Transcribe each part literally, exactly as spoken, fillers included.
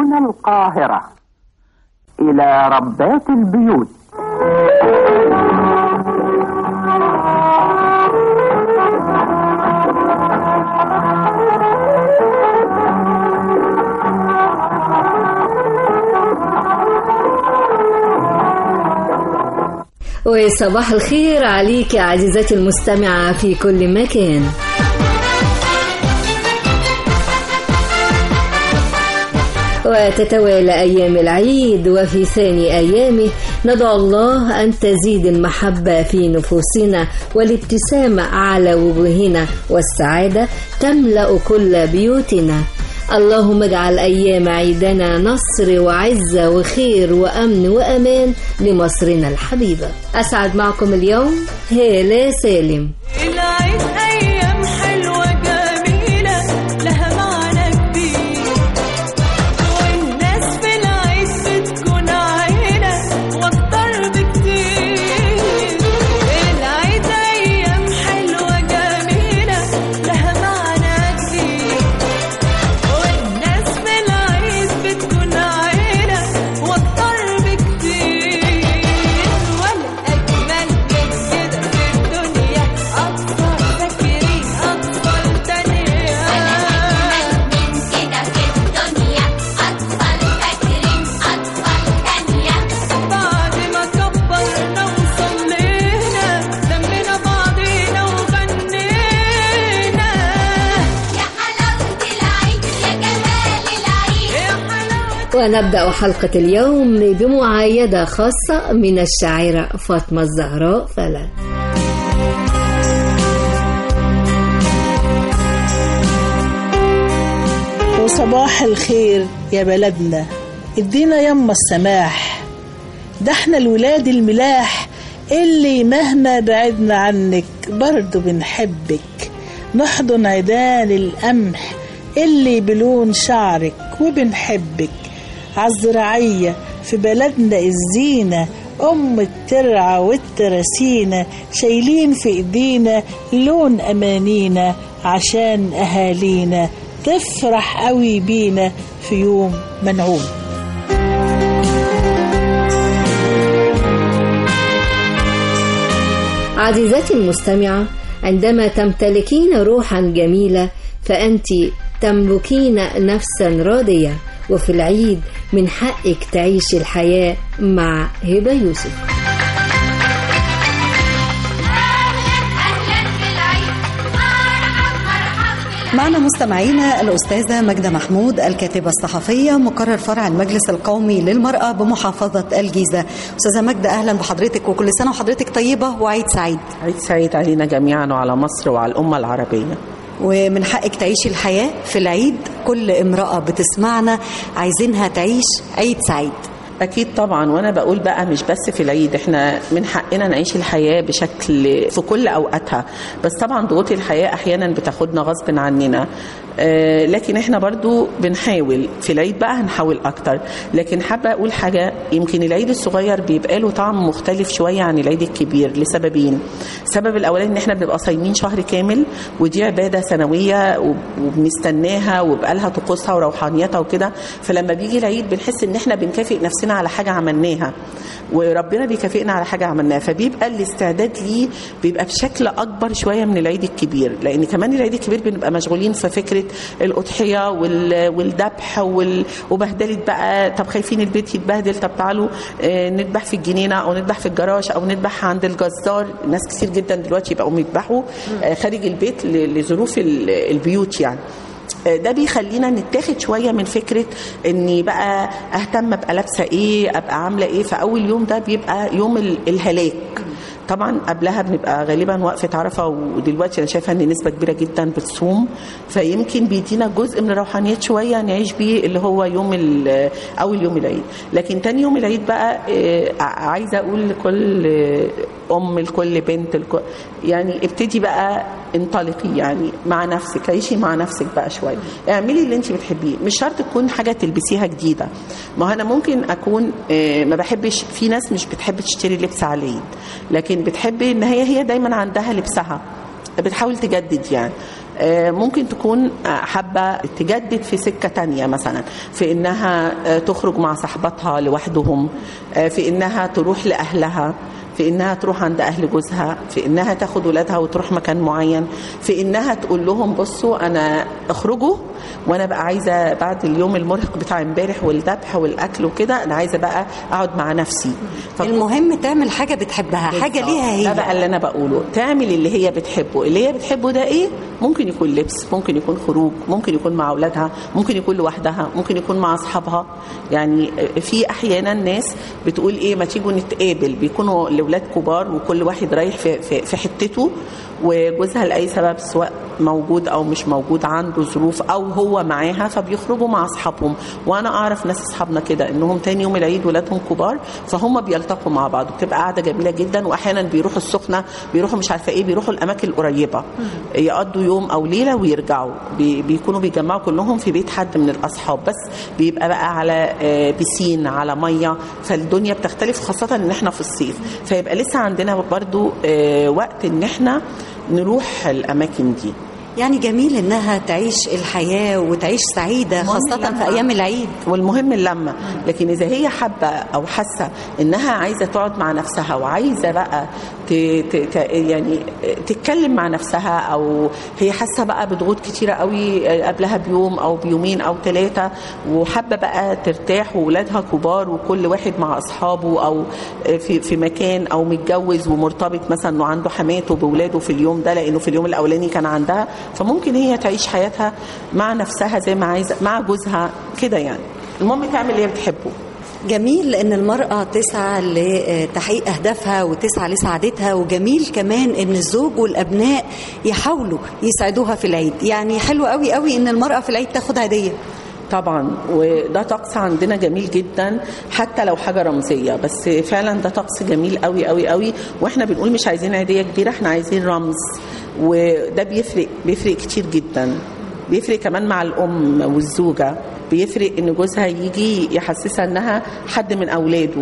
من القاهرة إلى ربات البيوت. وصباح الخير عليك يا عزيزتي المستمعة في كل مكان. وتتوالى أيام العيد، وفي ثاني أيامه ندعو الله أن تزيد المحبة في نفوسنا والابتسامة على وجوهنا والسعادة تملأ كل بيوتنا. اللهم اجعل أيام عيدنا نصر وعزة وخير وأمن وأمان لمصرنا الحبيبة. أسعد معكم اليوم هالة سالم. العيد أيام حلوة جميلة لها معنى كبير، والناس في العيد بتكون عيلة واكتر بكتير. العيد أيام حلوة جميلة لها معنى كبير، والناس في العيد بتكون عيلة واكتر بكتير. ولا أجمل من كده في الدنيا، أطفال فاكرين أطفال تانية. بعد ما كبرنا وصلينا لمينا بعضينا وغنينا. يا حلاوة العيد يا جمال العيد يا حلاوة. ونبدأ حلقة اليوم بمعايدة خاصة من الشاعرة فاطمة الزهراء فلا. وصباح الخير يا بلدنا، ادينا يما السماح، ده احنا الولاد الملاح اللي مهما بعدنا عنك برضو بنحبك. نحضن عيدان القمح اللي بلون شعرك وبنحبك. عالزراعية في بلدنا الزينة، أم الترعة والترسينة، شايلين في ايدينا لون أمانينا عشان أهالينا تفرح قوي بينا في يوم منعوم. عزيزتي المستمعة، عندما تمتلكين روحا جميلة فأنت تملكين نفسا راضية، وفي العيد من حقك تعيش الحياة مع هبة يوسف. معنا مستمعينا الأستاذة ماجدة محمود، الكاتبة الصحفية، مقرر فرع المجلس القومي للمرأة بمحافظة الجيزة. أستاذة ماجدة أهلا بحضرتك، وكل سنة وحضرتك طيبة وعيد سعيد. عيد سعيد علينا جميعا وعلى مصر وعلى الأمة العربية. ومن حقك تعيشي الحياة في العيد، كل امرأة بتسمعنا عايزينها تعيش عيد سعيد. أكيد طبعا، وأنا بقول بقى مش بس في العيد، إحنا من حقنا نعيش الحياة بشكل في كل أوقاتها، بس طبعا ضغوط الحياة أحيانا بتاخدنا غصب عننا. آه لكن إحنا برضو بنحاول في العيد بقى، هنحاول أكتر. لكن حابة أقول حاجة، يمكن العيد الصغير بيبقى له طعم مختلف شوية عن العيد الكبير لسببين. السبب الأولاني إن إحنا بنبقى صايمين شهر كامل، ودي عبادة سنوية وبنستناها وبقى لها طقوسها وروحانيتها وكده، فلما بيجي العيد بنحس إن إحنا بنكافئ نفسنا على حاجة عملناها، وربنا بيكافئنا على حاجة عملناها، فبيبقى الاستعداد ليه بيبقى بشكل أكبر شوية من العيد الكبير. لأن كمان العيد الكبير بنبقى مشغولين في فكرة الأضحية والذبح وبهدلة بقى، طب خايفين البيت يتبهدل، طب تعالوا نذبح في الجنينة أو نذبح في الجراج أو نذبح عند الجزار. ناس كتير جدا دلوقتي يبقوا يذبحوا خارج البيت لظروف البيوت يعني. ده بيخلينا نتاخد شوية من فكرة اني بقى اهتم ابقى لابسة ايه، ابقى عاملة ايه. فاول يوم ده بيبقى يوم الهلاك. طبعا قبلها بنبقى غالبا وقفة عرفة، ودلوقتي انا شايفه ان نسبة كبيرة جدا بتصوم، فيمكن بيدينا جزء من الروحانيات شوية نعيش بيه، اللي هو يوم اول يوم العيد. لكن تاني يوم العيد بقى عايزة اقول لكل ام، لكل بنت، لكل يعني ابتدي بقى انطلقي يعني مع نفسك، عيشي مع نفسك بقى شويه، اعملي اللي انت بتحبيه. مش شرط تكون حاجه تلبسيها جديده، ما انا ممكن اكون ما بحبش، في ناس مش بتحب تشتري لبس على العيد، لكن بتحب ان هي هي دايما عندها لبسها، بتحاول تجدد يعني. ممكن تكون حابة تجدد في سكة تانية، مثلا في إنها تخرج مع صحباتها لوحدهم، في إنها تروح لأهلها، في إنها تروح عند أهل جوزها، في إنها تاخد ولادها وتروح مكان معين، في إنها تقول لهم بصوا أنا اخرجوا وأنا بقى عايزة بعد اليوم المرهق بتاع امبارح والذبح والأكل وكده أنا عايزة بقى أقعد مع نفسي. المهم تعمل حاجة بتحبها، حاجة ليها هي. ده بقى اللي أنا بقوله، تعمل اللي هي بتحبه. اللي هي بتحبه ده إيه؟ ممكن يكون لبس، ممكن يكون خروج، ممكن يكون مع أولادها، ممكن يكون لوحدها، ممكن يكون مع أصحابها. يعني في أحيانا ناس بتقول إيه ما تيجوا نتقابل، بيكونوا لولاد كبار وكل واحد رايح في, في, في حتته، وجوزها لأي سبب سواء موجود أو مش موجود، عنده ظروف أو هو معاها، فبيخرجوا مع أصحابهم. وأنا أعرف ناس أصحابنا كده إنهم تاني يوم العيد ولادهم كبار فهم بيلتقوا مع بعض، بتبقى قاعدة جميلة جدا. وأحيانا بيروحوا السخنة، بيروحوا مش عارفة إيه، بيروحوا الأماكن القريبة يقضوا يوم أو ليلة ويرجعوا. بي بيكونوا بيجمعوا كلهم في بيت حد من الأصحاب، بس بيبقى بقى على بيسين على مية، فالدنيا بتختلف، خاصة إن إحنا في الصيف، فيبقى لسه عندنا برضو وقت إن إحنا نروح الأماكن دي. يعني جميل إنها تعيش الحياة وتعيش سعيدة خاصة في أيام العيد. والمهم اللمة. لكن إذا هي حابة أو حاسة إنها عايزة تقعد مع نفسها وعايزة بقى ت... ت... يعني تتكلم مع نفسها، أو هي حاسة بقى بضغوط كتيرة قوي قبلها بيوم أو بيومين أو ثلاثة، وحابة بقى ترتاح وولادها كبار وكل واحد مع أصحابه، أو في, في مكان، أو متجوز ومرتبط مثلا إنه عنده حماته بولاده في اليوم ده لأنه في اليوم الأولاني كان عندها، فممكن هي تعيش حياتها مع نفسها زي ما عايزة مع جوزها كده. يعني المهم تعمل اللي هي بتحبه. جميل ان المرأة تسعى لتحقيق اهدافها وتسعى لسعادتها، وجميل كمان ان الزوج والابناء يحاولوا يسعدوها في العيد. يعني حلو قوي قوي ان المرأة في العيد تاخد هدية. طبعا، وده طقس عندنا جميل جدا حتى لو حاجه رمزيه، بس فعلا ده طقس جميل قوي قوي قوي. واحنا بنقول مش عايزين عيديه كبيره، احنا عايزين رمز، وده بيفرق بيفرق كتير جدا. بيفرق كمان مع الام والزوجه، بيفرق ان جوزها يجي يحسسها انها حد من اولاده،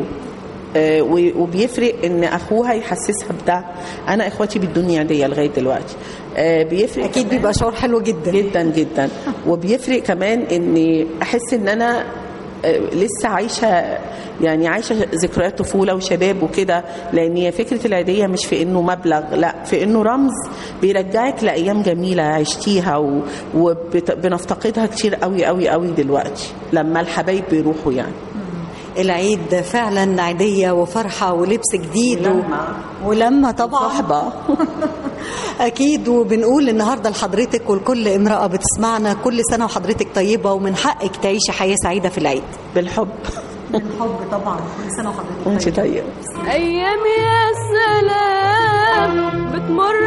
وبيفرق ان اخوها يحسسها بده. انا اخواتي بالدنيا عاديه لغايه دلوقتي. بيفرق اكيد، بيبقى شعور حلو جدا جدا جدا. وبيفرق كمان اني احس ان انا لسه عايشه، يعني عايشه ذكريات طفوله وشباب وكده، لان هي فكره العيديه مش في انه مبلغ، لا، في انه رمز بيرجعك لايام جميله عشتيها وبنفتقدها كتير قوي قوي قوي دلوقتي لما الحبايب بيروحوا. يعني العيد فعلا عيدية وفرحة ولبس جديد ولما, ولما طبعا صحبة أكيد. وبنقول النهاردة لحضرتك ولكل امرأة بتسمعنا كل سنة وحضرتك طيبة، ومن حقك تعيشي حياة سعيدة في العيد بالحب. بالحب طبعا. كل سنة وحضرتك وانت طيبة. أيام يا سلام بتمر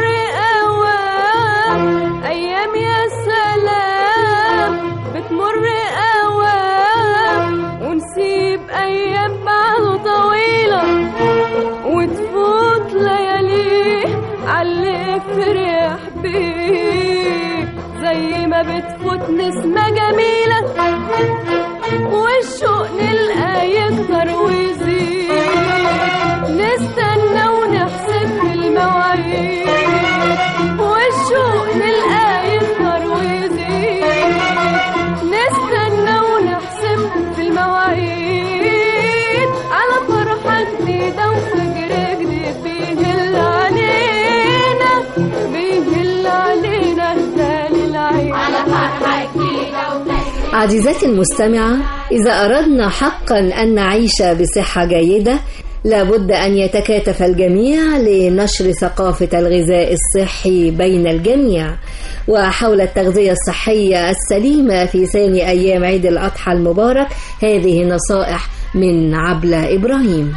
أوام، أيام يا سلام بتمر أوام، ونسيب أيام بعد طويلة وتفوت لياليه عاللي فرح بيه، زي ما بتفوت نسمة جميلة والشوق نلقى يكتر ويزيد، نستنى ونحسب في المواعيد، والشوق نلقى يكتر ويزيد، نستنى ونحسب في المواعيد، على فرحة جديدة وفجر جديد بيهل علينا، بيهل علينا هلال العيد، على فرحة جديدة وفجر. عزيزاتي المستمعة، إذا أردنا حقا أن نعيش بصحة جيدة لابد أن يتكاتف الجميع لنشر ثقافة الغذاء الصحي بين الجميع، وحول التغذية الصحية السليمة في ثاني أيام عيد الأضحى المبارك. هذه نصائح من عبلة إبراهيم.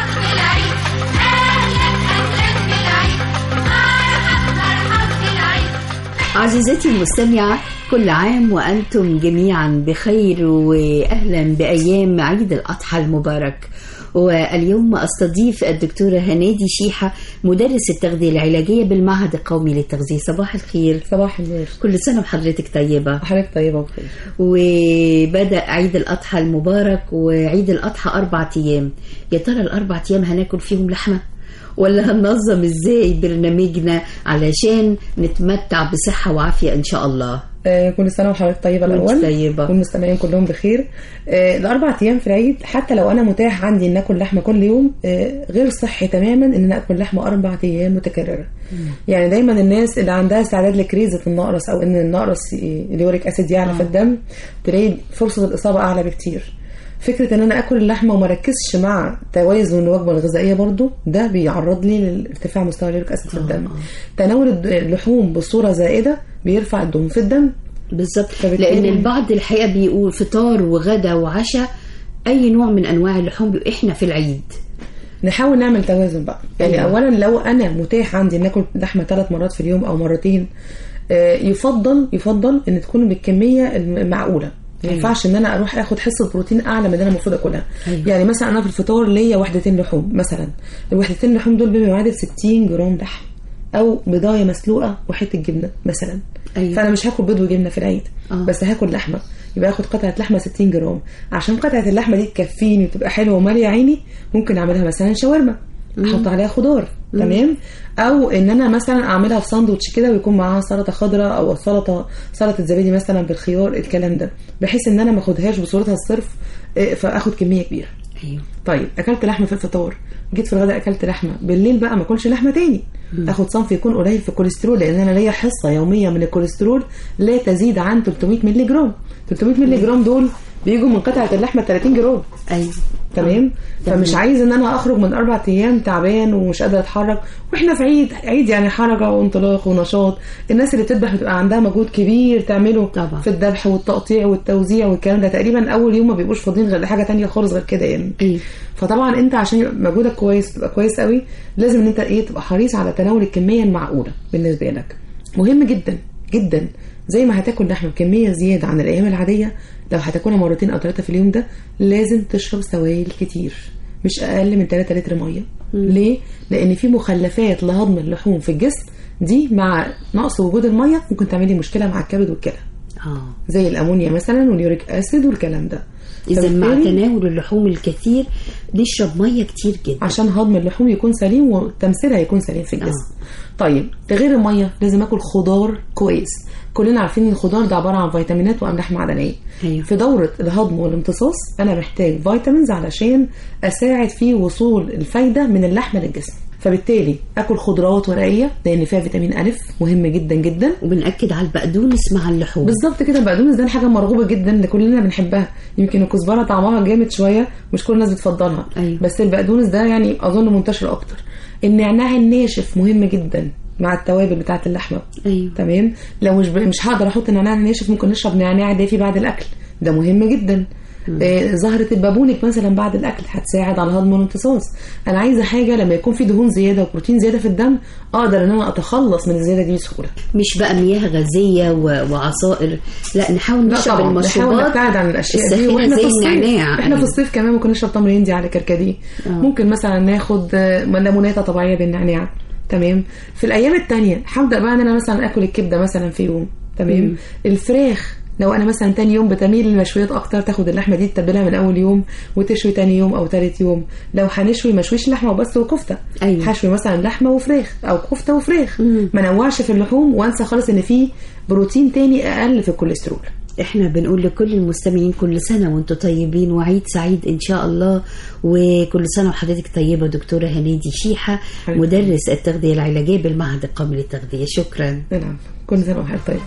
عزيزتي المستمعة، كل عام وأنتم جميعا بخير، وأهلا بأيام عيد الأضحى المبارك. واليوم أستضيف الدكتورة هنادي شيحة، مدرس التغذية العلاجية بالمعهد القومي للتغذية. صباح الخير. صباح الخير. كل سنة وحضرتك طيبة. حضرتك طيبة وخير. وبدأ عيد الأضحى المبارك، وعيد الأضحى أربع أيام. يا ترى الأربع أيام هناكل فيهم لحمة ولا هننظم ازاي برنامجنا علشان نتمتع بصحة وعافية ان شاء الله؟ آه كل سنة وحضرتك طيبة الأول، طيبة والمستمعين كلهم بخير. آه الأربع أيام في العيد حتى لو أنا متاح عندي إن أكل لحمة كل يوم، آه غير صحي تماما إن أنا أكل لحمة أربع أيام متكررة. مم. يعني دايما الناس اللي عندها استعداد لكريزة النقرس أو إن النقرس اليوريك أسيد يعلى آه. في الدم، تلاقي فرصة الإصابة أعلى بكتير. فكرة ان انا اكل اللحمة وما ركزش مع توازن الوجبة الغذائية برضو ده بيعرض لي لارتفاع مستوى اليوريك اسيد في الدم. تناول اللحوم بصورة زائدة بيرفع الدهون في الدم. بالظبط، لان البعض الحقيقة بيقول فطار وغدا وعشاء اي نوع من انواع اللحوم احنا في العيد نحاول نعمل توازن بقى. يعني أيوة. اولا لو انا متاح عندي ان اكل لحمة ثلاث مرات في اليوم او مرتين، يفضل يفضل ان تكون بالكمية المعقولة. ما ينفعش ان انا اروح اخد حصه بروتين اعلى من اللي انا المفروض اكلها. أيوة. يعني مثلا انا في الفطار ليا وحدتين لحوم مثلا، الوحدتين اللحوم دول بيعادل ستين جرام لحم او بضايه مسلوقه وحته جبنه مثلا. أيوة. فانا مش هاكل بيض وجبنه في العيد، أوه. بس هاكل لحمه، يبقى اخد قطعه لحمه ستين جرام. عشان قطعه اللحمه دي تكفيني وتبقى حلوه وماليه عيني، ممكن اعملها مثلا شاورما احط عليها خضار. مم. تمام. او ان انا مثلا اعملها في ساندوتش كده ويكون معاها سلطه خضراء او سلطه سلطه زبادي مثلا بالخيار، الكلام ده بحيث ان انا ما اخدهاش بصورتها الصرف، فاخد كميه كبيره. ايوه. طيب اكلت لحمه في الفطار، جيت في الغداء اكلت لحمه، بالليل بقى ما اكلش لحمه تاني. مم. اخد صنف يكون قليل في الكوليسترول، لان انا ليا حصه يوميه من الكوليسترول لا تزيد عن ثلاثمية مللي جرام. ثلاثمية مللي جرام دول بيجوا من قطعه اللحمه ثلاثين جرام. ايوه. تمام. فمش عايز ان انا اخرج من اربع ايام تعبان ومش قادره اتحرك، واحنا في عيد عيد يعني حركه وانطلاق ونشاط. الناس اللي بتذبح بتبقى عندها مجهود كبير تعمله طبعا في الذبح والتقطيع والتوزيع والكلام ده. تقريبا اول يوم ما بيبقوش فاضيين غير لحاجه تانية خالص غير كده يعني. إيه؟ فطبعا انت عشان يبقى مجهودك كويس تبقى كويس قوي، لازم ان انت ايه تبقى حريص على تناول الكميه المعقوله بالنسبه لك. مهم جدا جدا. زي ما هتاكل لحمه بكميه زياده عن الايام العاديه، لو هتاكلها مرتين او ثلاثه في اليوم ده لازم تشرب سوائل كتير، مش اقل من ثلاثة لتر ميه. ليه؟ لان في مخلفات لهضم اللحوم في الجسم دي مع نقص وجود الميه ممكن تعمل لي مشكله مع الكبد والكلى. اه زي الامونيا مثلا واليوريك اسيد والكلام ده. اذا مع تناول اللحوم الكثير نشرب ميه كتير جدا عشان هضم اللحوم يكون سليم وتمثيلها يكون سليم في الجسم. آه. طيب غير الميه لازم اكل خضار كويس. كلنا عارفين ان الخضار ده عباره عن فيتامينات واملاح معدنيه. أيوه. في دوره الهضم والامتصاص انا محتاج فيتامينز علشان اساعد في وصول الفايده من اللحمه للجسم. فبالتالي اكل خضروات ورقيه لان فيها فيتامين الف مهم جدا جدا. وبنأكد على البقدونس مع اللحوم. بالظبط كده. البقدونس ده حاجه مرغوبه جدا اللي كلنا بنحبها. يمكن الكزبره طعمها جامد شويه مش كل الناس بتفضلها. أيوه. بس البقدونس ده يعني اظن منتشر اكتر. النعناع الناشف مهم جدا مع التوابل بتاعه اللحمه. أيوه. تمام. لو مش ب... مش هقدر احط نعناع ناشف، ممكن نشرب نعناع دافي بعد الاكل، ده مهم جدا. آه زهرة البابونك مثلا بعد الاكل هتساعد على الهضم والامتصاص. انا عايزه حاجه لما يكون في دهون زياده وبروتين زياده في الدم اقدر ان انا اتخلص من الزياده دي بسهوله. مش بقى مياه غازيه و... وعصائر، لا نحاول نشرب المشروبات، نحاول نبتعد عن الاشياء دي. واحنا في الصيف احنا في الصيف كمان ممكن نشرب تمر هندي على كركديه. آه. ممكن مثلا ناخد ليموناته طبيعيه بالنعناع. تمام. في الايام التانية هبدا بقى ان انا مثلا اكل الكبده مثلا في يوم. تمام. مم. الفراخ لو انا مثلا تاني يوم بتميل للمشويات اكتر، تاخد اللحمه دي تتبلها من اول يوم وتشوي تاني يوم او ثالث يوم. لو هنشوي مشويش لحمه وبس وكفته. أيوة. هشوي مثلا لحمه وفراخ او كفته وفراخ. ما نوعش في اللحوم وانسى خالص ان في بروتين تاني اقل في الكوليسترول. احنا بنقول لكل المستمعين كل سنه وانتم طيبين وعيد سعيد ان شاء الله. وكل سنه وحضرتك طيبه دكتوره هنادي شيحه مدرس التغذيه العلاجيه بالمعهد القومي للتغذيه. شكرا. نعم. كل سنه وحضرتك طيب.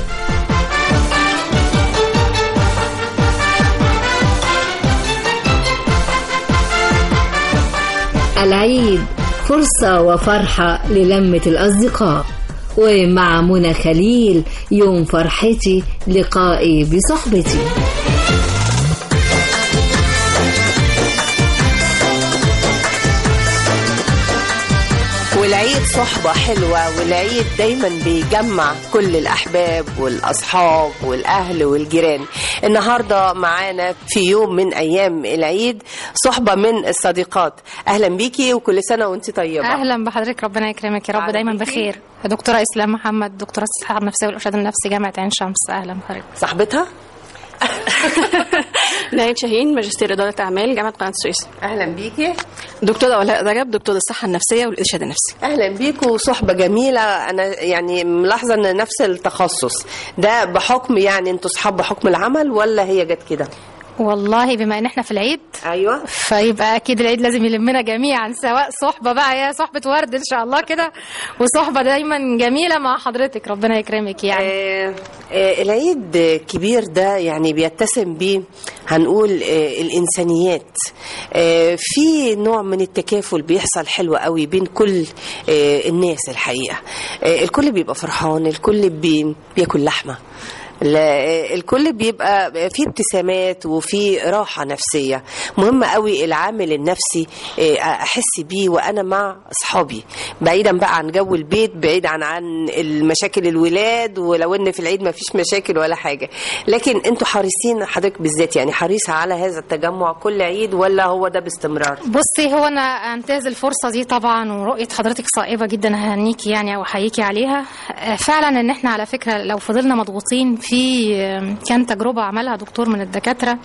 العيد فرصة وفرحة للمة الأصدقاء، ومع منى خليل يوم فرحتي لقائي بصحبتي. والعيد صحبة حلوة، والعيد دايما بيجمع كل الأحباب والأصحاب والأهل والجيران. النهاردة معانا في يوم من أيام العيد صحبة من الصديقات. أهلا بيكي وكل سنة وانت طيبة. أهلا بحضرتك، ربنا يكرمك يا رب دايما بخير. دكتورة إسلام محمد، دكتورة الصحة النفسية والإرشاد النفسي جامعة عين شمس. أهلا بحضرتك. صاحبتها؟ ناهد شاهين، ماجستير إدارة أعمال، جامعة قناة السويس. اهلا بيكي. دكتورة ولاء رجب، دكتورة الصحة النفسية والإرشاد النفسي. اهلا بيكوا، صحبه جميله. انا يعني ملاحظه ان نفس التخصص ده بحكم، يعني انتوا صحاب بحكم العمل ولا هي جت كده؟ والله بما ان احنا في العيد، ايوه، فيبقى اكيد العيد لازم يلمنا جميعا، سواء صحبه بقى يا صحبه ورد ان شاء الله كده، وصحبه دايما جميله مع حضرتك، ربنا يكرمك. يعني آه آه العيد كبير ده يعني بيتسم بيه هنقول آه الانسانيات. آه في نوع من التكافل بيحصل حلو قوي بين كل آه الناس الحقيقه. آه الكل بيبقى فرحان، الكل بي بياكل لحمه، الكل بيبقى في ابتسامات وفي راحة نفسية. مهم قوي العامل النفسي أحس بيه وأنا مع أصحابي، بعيدا بقى عن جو البيت، بعيد عن عن المشاكل الولاد، ولو إن في العيد ما فيش مشاكل ولا حاجة. لكن أنتوا حريصين، حضرتك بالذات يعني حريصة على هذا التجمع كل عيد ولا هو ده باستمرار؟ بصي، هو أنا أنتهز الفرصة دي طبعا، ورؤية حضرتك صائبة جدا، ههنيكي يعني أو أحييكي عليها. فعلا إن إحنا على فكرة لو فضلنا مضغوطين في كان تجربة عملها دكتور من الدكاترة،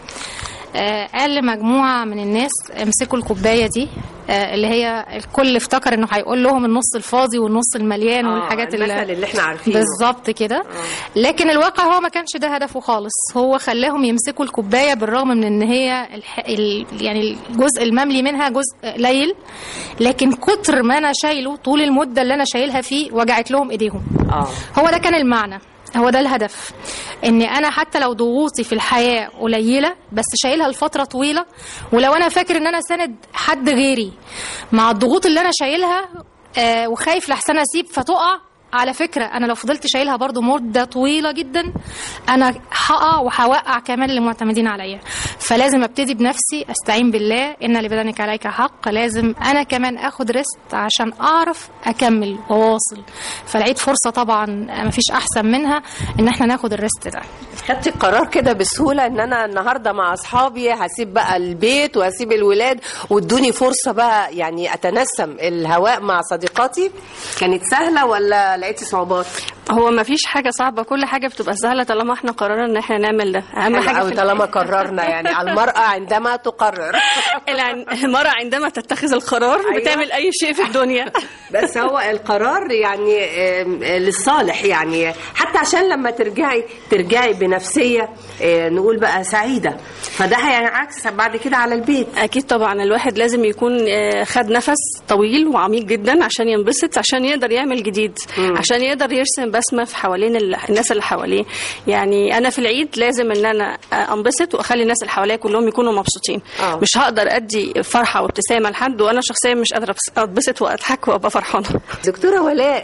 قال لمجموعة من الناس امسكوا الكوباية دي، اللي هي الكل افتكر انه هيقول لهم النص الفاضي والنص المليان آه والحاجات اللي, اللي احنا عارفينه بالظبط كده. آه. لكن الواقع هو ما كانش ده هدفه خالص، هو خلاهم يمسكوا الكوباية بالرغم من ان هي الح... ال... يعني الجزء المملي منها جزء قليل، لكن كتر ما انا شايله طول المدة اللي انا شايلها فيه وجعت لهم ايديهم. آه. هو ده كان المعنى، هو ده الهدف، ان انا حتى لو ضغوطي في الحياة قليلة بس شايلها لفترة طويلة، ولو انا فاكر ان انا سند حد غيري مع الضغوط اللي انا شايلها آه وخايف لحسن اسيب فتقع، على فكرة أنا لو فضلت شايلها برضو مدة طويلة جدا أنا هقع وهوقع كمان اللي معتمدين عليا. فلازم أبتدي بنفسي، أستعين بالله، إن لبدنك عليك حق، لازم أنا كمان أخد ريست عشان أعرف أكمل وواصل. فالعيد فرصة طبعا مفيش أحسن منها إن احنا ناخد الريست ده. خدت القرار كده بسهولة إن أنا النهاردة مع أصحابي هسيب بقى البيت وهسيب الولاد وادوني فرصة بقى يعني أتنسم الهواء مع صديقاتي؟ كانت سهلة ولا لقيتي صعوبات؟ هو ما فيش حاجة صعبة، كل حاجة بتبقى سهلة طالما احنا قررنا ان احنا نعمل ده. اهم حاجة أو طالما قررنا، يعني المرأة عندما تقرر المرأة عندما تتخذ القرار أيوة. بتعمل اي شيء في الدنيا. بس هو القرار يعني للصالح، يعني حتى عشان لما ترجعي ترجعي بنفسية نقول بقى سعيدة، فده هينعكس بعد كده على البيت. اكيد طبعا الواحد لازم يكون خد نفس طويل وعميق جدا عشان ينبسط، عشان يقدر يعمل جديد، م. عشان يقدر يرسم بسمة في حوالين الناس اللي حواليه. يعني انا في العيد لازم ان انا انبسط واخلي الناس اللي حواليا كلهم يكونوا مبسوطين. أوه. مش هقدر ادي فرحة وابتسامة لحد وانا شخصيا مش قادرة اتبسط واضحك وابقى فرحانة. دكتورة ولاء،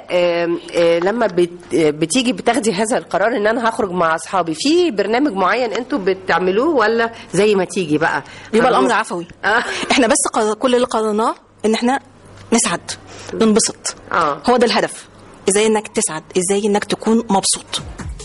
لما بتيجي بتاخدي هذا القرار ان انا هخرج مع اصحابي، في برنامج معين انتوا بتعملوه ولا زي ما تيجي بقى؟ بيبقى الامر عفوي. آه. احنا بس كل اللي قررناه ان احنا نسعد ننبسط. آه. هو ده الهدف، ازاي انك تسعد، ازاي انك تكون مبسوط.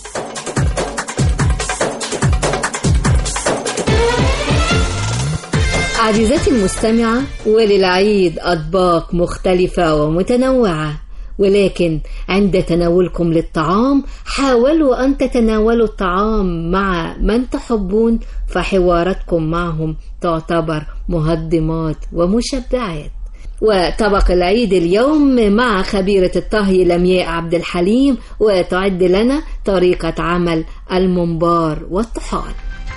عزيزتي المستمعة، وللعيد أطباق مختلفة ومتنوعة، ولكن عند تناولكم للطعام حاولوا أن تتناولوا الطعام مع من تحبون، فحواراتكم معهم تعتبر مهضمات ومشبعات. وطبق العيد اليوم مع خبيرة الطهي لمياء عبد الحليم، وتعد لنا طريقة عمل الممبار والطحال.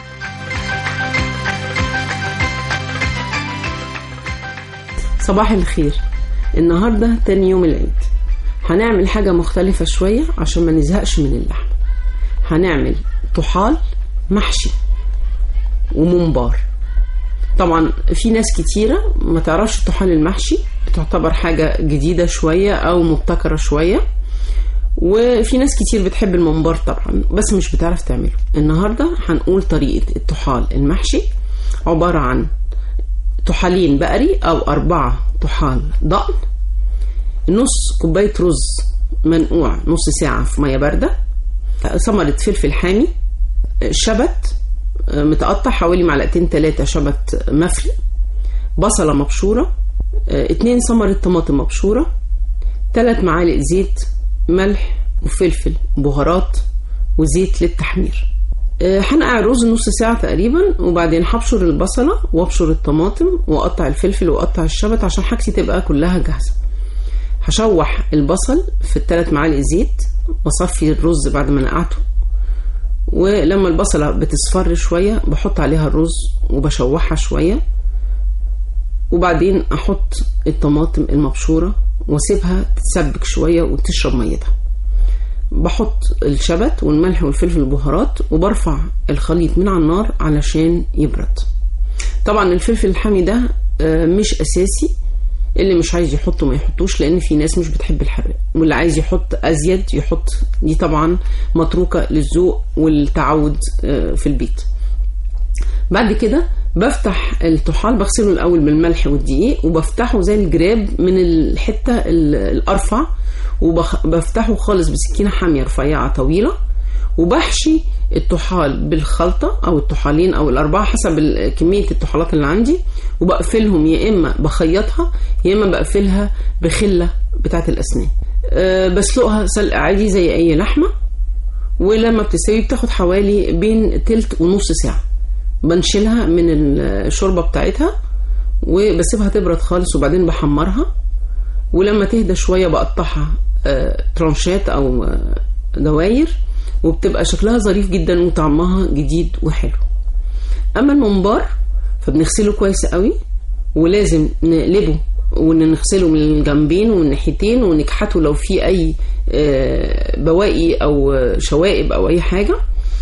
صباح الخير. النهاردة تاني يوم العيد، هنعمل حاجة مختلفة شوية عشان ما نزهقش من اللحم. هنعمل طحال محشي وممبار. طبعا في ناس كتيرة ما تعرفش الطحال المحشي، بتعتبر حاجة جديدة شوية أو مبتكرة شوية، وفي ناس كتير بتحب الممبار طبعا بس مش بتعرف تعمله. النهاردة هنقول طريقة الطحال المحشي، عبارة عن طحالين بقري أو أربعة طحال ضأن، نص كوباية رز منقوع نص ساعة في مية باردة، ثمرة فلفل حامي، شبت متقطع حوالي معلقتين ثلاثة شبت مفري، بصلة مبشورة، اتنين ثمرة طماطم مبشورة، ثلاث معالق زيت، ملح وفلفل، بهارات وزيت للتحمير. هنقع الرز نص ساعة تقريبا، وبعدين هبشر البصلة وابشر الطماطم واقطع الفلفل واقطع الشبت عشان حاجتي تبقى كلها جاهزة. هشوح البصل في الثلاث معالق زيت واصفي الرز بعد ما نقعته، ولما البصلة بتصفر شوية بحط عليها الرز وبشوحها شوية، وبعدين احط الطماطم المبشورة واسيبها تتسبك شوية وتشرب ميتها. بحط الشبت والملح والفلفل البهارات وبرفع الخليط من على النار علشان يبرد. طبعا الفلفل الحامي ده مش اساسي، اللي مش عايز يحطه ما يحطوش، لان في ناس مش بتحب الحراق، واللي عايز يحط ازيد يحط، دي طبعا متروكة للذوق والتعود في البيت. بعد كده بفتح الطحال، بغسله الاول بالملح والدقيق وبفتحه زي الجراب من الحتة الارفع، وبفتحه خالص بسكينة حامية رفيعة طويلة، وبحشي الطحال بالخلطة او الطحالين او الاربعة حسب كمية الطحالات اللي عندي، وبقفلهم يا اما بخيطها يا اما بقفلها بخلة بتاعت الاسنان. أه بسلقها سلق عادي زي اي لحمة، ولما بتستوي بتاخد حوالي بين تلت ونص ساعة. بنشيلها من الشوربة بتاعتها وبسيبها تبرد خالص، وبعدين بحمرها، ولما تهدى شوية بقطعها ترانشات او دواير، وبتبقى شكلها ظريف جدا وطعمها جديد وحلو. اما الممبار فبنغسله كويس قوي، ولازم نقلبه ونغسله من الجنبين ومن الناحيتين، ونكحته لو في اي بواقي او شوائب او اي حاجة،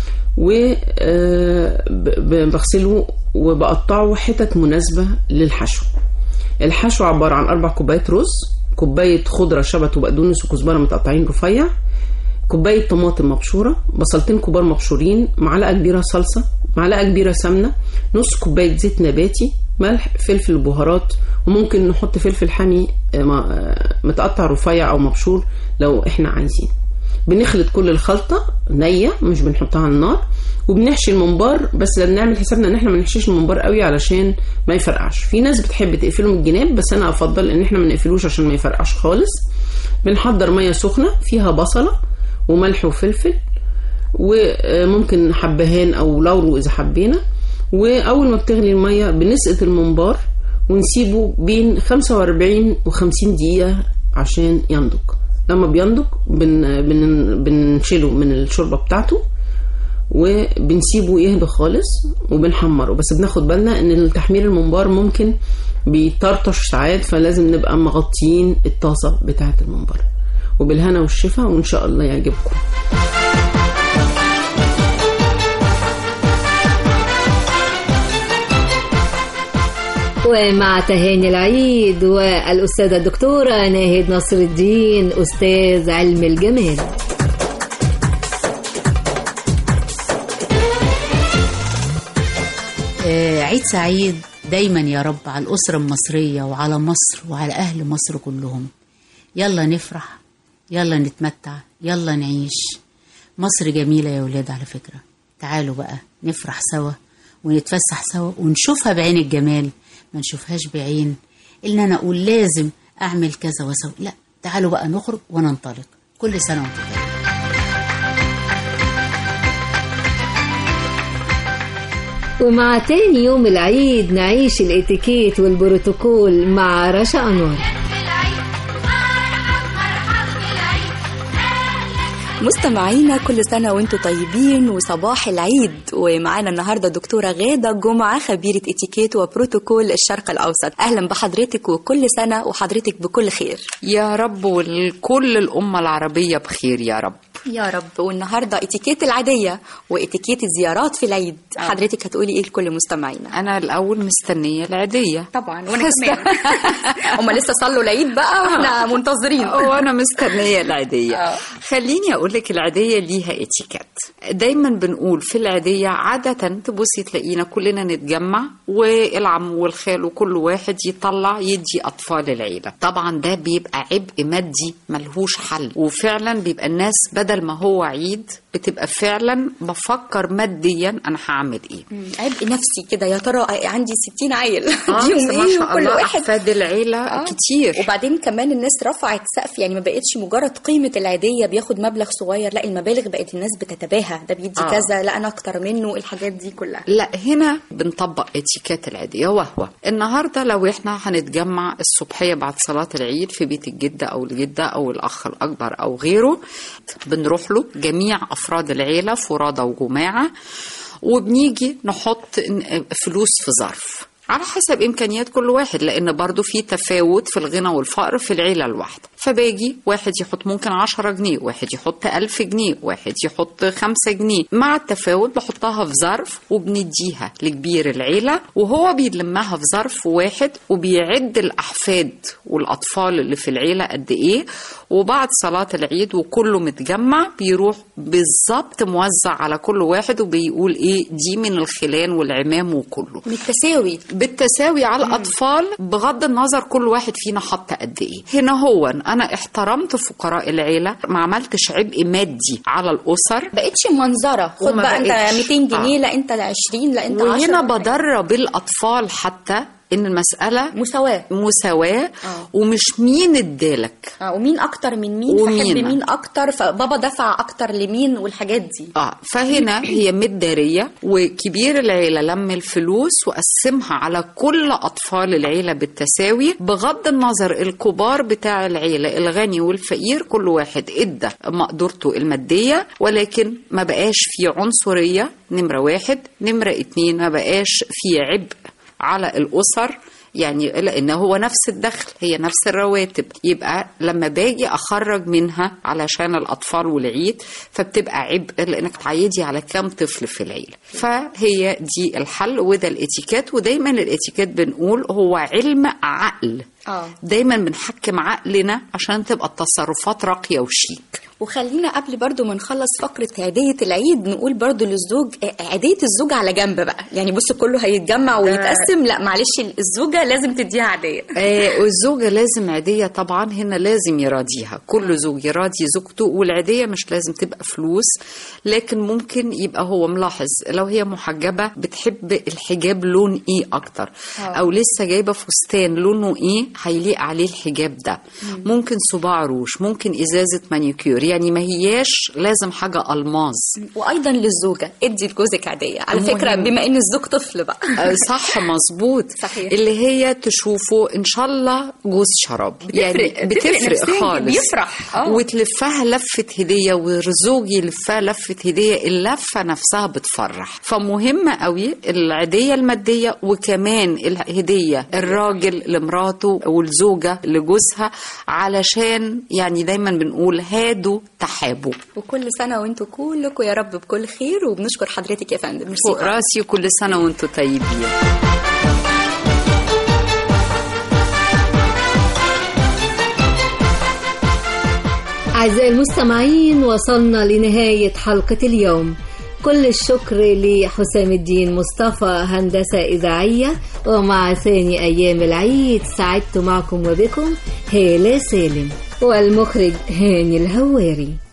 وبغسله وبقطعه حتت مناسبة للحشو. الحشو عبارة عن أربع كوبايات رز، كوباية خضرة شبت وبقدونس وكزبرة متقطعين رفيع، كوباية طماطم مبشورة، بصلتين كبار مبشورين، معلقة كبيرة صلصة، معلقة كبيرة سمنة، نص كوباية زيت نباتي، ملح، فلفل بهارات، وممكن نحط فلفل حامي متقطع رفيع أو مبشور لو احنا عايزين. بنخلط كل الخلطة نية، مش بنحطها على النار، وبنحشي الممبار، بس لازم نعمل حسابنا ان احنا ما نحشيش الممبار قوي علشان ما يفرقعش. في ناس بتحب تقفله من الجناب، بس انا افضل ان احنا ما نقفلوش عشان ما يفرقعش خالص. بنحضر مية سخنة فيها بصلة وملح وفلفل، وممكن حبهان او لورو اذا حبينا، واول ما بتغلي المية بنسقط الممبار ونسيبه بين خمسة وأربعين وخمسين دقيقة عشان ينضج. لما بينضج بن بن بنشيله من الشوربة بتاعته وبنسيبه يهدى خالص وبنحمره، بس بناخد بالنا ان التحمير الممبار ممكن بيطرطش ساعات، فلازم نبقى مغطيين الطاسة بتاعة الممبار. وبالهنا والشفا، وان شاء الله يعجبكم. ومع تهاني العيد والأستاذة الدكتورة ناهد نصر الدين أستاذ علم الجمال. آه عيد سعيد دايما يا رب على الأسرة المصرية وعلى مصر وعلى أهل مصر كلهم. يلا نفرح، يلا نتمتع، يلا نعيش. مصر جميلة يا ولاد على فكرة. تعالوا بقى نفرح سوا ونتفسح سوا ونشوفها بعين الجمال، ما نشوفهاش بعين إن أنا أقول لازم أعمل كذا وسوي. لا، تعالوا بقى نخرج وننطلق. كل سنة وانتم طيبين. ومع تاني يوم العيد نعيش الاتيكيت والبروتوكول مع رشا أنور. مستمعينا كل سنة وانتم طيبين وصباح العيد. ومعانا النهاردة دكتورة غادة جمعة، خبيرة اتيكيت وبروتوكول الشرق الأوسط. أهلا بحضرتك وكل سنة وحضرتك بكل خير يا رب، وكل الأمة العربية بخير يا رب يا رب. والنهاردة اتيكيت العادية واتيكيت الزيارات في العيد. آه. حضرتك هتقولي ايه لكل مستمعينا؟ أنا الأول مستنية العيدية طبعا، وانا كمان. هما لسه صلوا العيد بقى واحنا منتظرين. وانا مستنية العيدية. آه. خليني أقول لك العيدية ليها اتيكيت. دايما بنقول في العيدية عادة تبصي تلاقينا كلنا نتجمع، والعم والخال وكل واحد يطلع يدي أطفال العيلة. طبعا ده بيبقى عبء مادي ملهوش حل، وفعلا بيبقى الناس بدل ما هو عيد بتبقى فعلا بفكر ماديا انا هعمل ايه. عبء نفسي كده، يا ترى عندي ستين عيل آه ديهم ما ايه شاء وكل الله واحد احفاد العيله آه. كتير. وبعدين كمان الناس رفعت سقف، يعني ما بقتش مجرد قيمه العيديه بياخد مبلغ صغير، لا المبالغ بقت الناس بتتباهى، ده بيدي آه. كذا، لا انا اكتر منه، الحاجات دي كلها. لا هنا بنطبق اتيكيت العيديه، وهو النهارده لو احنا هنتجمع الصبحيه بعد صلاه العيد في بيت الجده او الجده او الاخ الاكبر او غيره، بنروح له جميع افراد العيله فرادى وجماعه، وبنيجي نحط فلوس في ظرف على حسب إمكانيات كل واحد، لأن برضو في تفاوت في الغنى والفقر في العيلة الواحدة. فباجي واحد يحط ممكن عشرة جنيه، واحد يحط ألف جنيه، واحد يحط خمسة جنيه، مع التفاوت بحطها في ظرف وبنديها لكبير العيلة، وهو بيلمها في ظرف واحد وبيعد الأحفاد والأطفال اللي في العيلة قد إيه، وبعد صلاة العيد وكله متجمع بيروح بالظبط موزع على كل واحد وبيقول إيه دي من الخلان والعمام وكله بالتساوي بالتساوي على الأطفال، بغض النظر كل واحد فينا حط قد إيه. هنا هو أنا احترمت فقراء العيلة، ما عملتش عبء مادي على الأسر، بقتش منظرة خد بقى أنت مئتين جنيه، آه. لا أنت عشرين، لا أنت عشرة. وهنا بدرب الأطفال حتى ان المساله مساواه مساواه آه. ومش مين ادالك اه ومين اكتر من مين، فحب مين اكتر، فبابا دفع اكتر لمين والحاجات دي. اه فهنا هي متداريه، وكبير العيله لم الفلوس وقسمها على كل اطفال العيله بالتساوي، بغض النظر الكبار بتاع العيله الغني والفقير كل واحد ادى مقدرته الماديه، ولكن ما بقاش في عنصريه. نمره واحد. نمره اتنين، ما بقاش في عبء على الأسر، يعني لأن هو نفس الدخل، هي نفس الرواتب، يبقى لما باجي أخرج منها علشان الأطفال والعيد فبتبقى عبء، لأنك تعيدي على كام طفل في العيلة. فهي دي الحل وده الاتيكيت. ودايما الاتيكيت بنقول هو علم عقل، آه. دايما بنحكم عقلنا عشان تبقى التصرفات راقية وشيك. وخلينا قبل برضو ما نخلص فقرة عيدية العيد نقول برضو للزوج عيدية الزوج على جنب بقى، يعني بص كله هيتجمع ويتقسم، لا معلش الزوجة لازم تديها عيدية. آه والزوجة لازم عيدية طبعا، هنا لازم يراضيها، كل زوج يراضي زوجته. والعيدية مش لازم تبقى فلوس، لكن ممكن يبقى هو ملاحظ لو هي محجبة بتحب الحجاب لون ايه اكتر، او لسه جايبة فستان لونه ايه هيليق عليه الحجاب ده. ممكن صباع روش، ممكن ازازة مانيكير، يعني ما هياش لازم حاجة ألماظ. وأيضا للزوجة ادي لجوزك عادية على مهم. فكرة بما إن الزوج طفل بقى صح مزبوط صحيح. اللي هي تشوفه إن شاء الله جوز شراب، بتفرق. يعني بتفرق, بتفرق خالص، بيفرح أوه. وتلفها لفة هدية والزوج يلفها لفة هدية، اللفة نفسها بتفرح. فمهم قوي العيدية المادية، وكمان الهدية الراجل لمراته والزوجة لجوزها، علشان يعني دايما بنقول هادوا تحابوا. وكل سنة وانتوا كلكم يا رب بكل خير، وبنشكر حضرتك يا فندم. فوق راسي، وكل سنة وانتوا طيبين. أعزائي المستمعين، وصلنا لنهاية حلقة اليوم. كل الشكر لحسام الدين مصطفى هندسة إذاعية، ومع ثاني أيام العيد سعدت معكم وبكم هالة سالم، والمخرج هاني الهواري.